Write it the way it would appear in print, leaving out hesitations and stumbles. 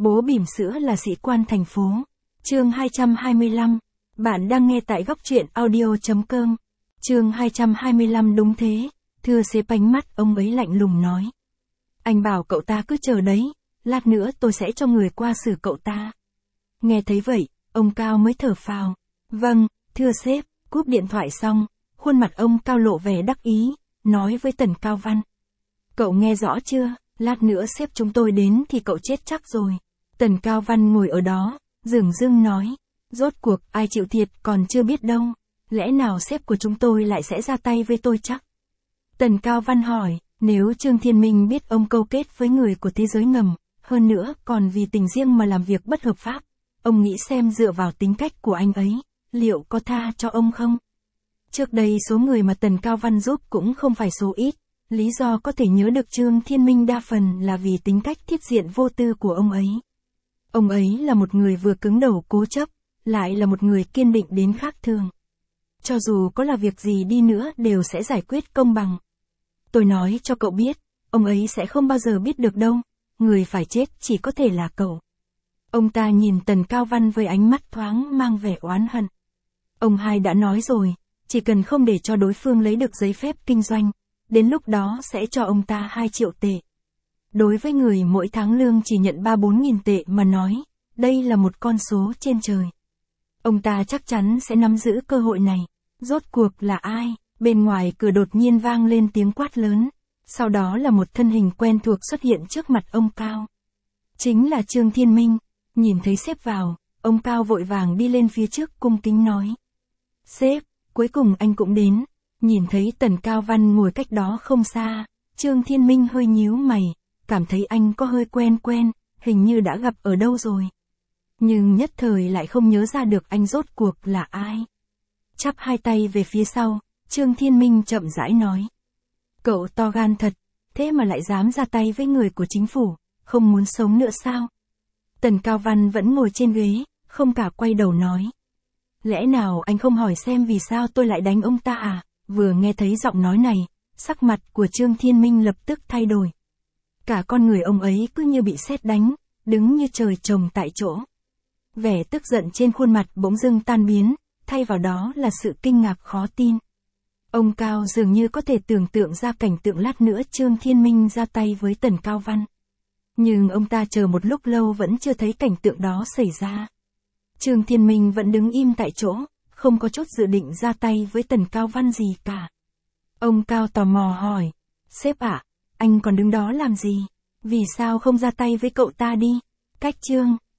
Bố bỉm sữa là sĩ quan thành phố. Chương 225. Bạn đang nghe tại góc truyện audio.com. Chương 225 đúng thế. Thưa sếp, ánh mắt ông ấy lạnh lùng nói. Anh bảo cậu ta cứ chờ đấy, lát nữa tôi sẽ cho người qua xử cậu ta. Nghe thấy vậy, ông Cao mới thở phào. Vâng, thưa sếp, cúp điện thoại xong, khuôn mặt ông Cao lộ vẻ đắc ý, nói với Tần Cao Văn. Cậu nghe rõ chưa, lát nữa sếp chúng tôi đến thì cậu chết chắc rồi. Tần Cao Văn ngồi ở đó, dửng dưng nói. Rốt cuộc ai chịu thiệt còn chưa biết đâu, lẽ nào sếp của chúng tôi lại sẽ ra tay với tôi chắc? Tần Cao Văn hỏi, nếu Trương Thiên Minh biết ông câu kết với người của thế giới ngầm, hơn nữa còn vì tình riêng mà làm việc bất hợp pháp, ông nghĩ xem dựa vào tính cách của anh ấy, liệu có tha cho ông không? Trước đây số người mà Tần Cao Văn giúp cũng không phải số ít, lý do có thể nhớ được Trương Thiên Minh đa phần là vì tính cách thiết diện vô tư của ông ấy. Ông ấy là một người vừa cứng đầu cố chấp, lại là một người kiên định đến khác thường. Cho dù có là việc gì đi nữa đều sẽ giải quyết công bằng. Tôi nói cho cậu biết, ông ấy sẽ không bao giờ biết được đâu, người phải chết chỉ có thể là cậu. Ông ta nhìn Tần Cao Văn với ánh mắt thoáng mang vẻ oán hận. Ông hai đã nói rồi, chỉ cần không để cho đối phương lấy được giấy phép kinh doanh, đến lúc đó sẽ cho ông ta 2 triệu tệ. Đối với người mỗi tháng lương chỉ nhận 3-4 nghìn tệ mà nói, đây là một con số trên trời. Ông ta chắc chắn sẽ nắm giữ cơ hội này. Rốt cuộc là ai? Bên ngoài cửa đột nhiên vang lên tiếng quát lớn. Sau đó là một thân hình quen thuộc xuất hiện trước mặt ông Cao. Chính là Trương Thiên Minh. Nhìn thấy sếp vào, ông Cao vội vàng đi lên phía trước cung kính nói. Sếp, cuối cùng anh cũng đến. Nhìn thấy Tần Cao Văn ngồi cách đó không xa, Trương Thiên Minh hơi nhíu mày, cảm thấy anh có hơi quen quen, hình như đã gặp ở đâu rồi. Nhưng nhất thời lại không nhớ ra được anh rốt cuộc là ai. Chắp hai tay về phía sau, Trương Thiên Minh chậm rãi nói. Cậu to gan thật, thế mà lại dám ra tay với người của chính phủ, không muốn sống nữa sao? Tần Cao Văn vẫn ngồi trên ghế, không cả quay đầu nói. Lẽ nào anh không hỏi xem vì sao tôi lại đánh ông ta à? Vừa nghe thấy giọng nói này, sắc mặt của Trương Thiên Minh lập tức thay đổi. Cả con người ông ấy cứ như bị sét đánh, đứng như trời trồng tại chỗ. Vẻ tức giận trên khuôn mặt bỗng dưng tan biến, thay vào đó là sự kinh ngạc khó tin. Ông Cao dường như có thể tưởng tượng ra cảnh tượng lát nữa Trương Thiên Minh ra tay với Tần Cao Văn. Nhưng ông ta chờ một lúc lâu vẫn chưa thấy cảnh tượng đó xảy ra. Trương Thiên Minh vẫn đứng im tại chỗ, không có chút dự định ra tay với Tần Cao Văn gì cả. Ông Cao tò mò hỏi, sếp ạ, anh còn đứng đó làm gì? Vì sao không ra tay với cậu ta đi? Cách Trương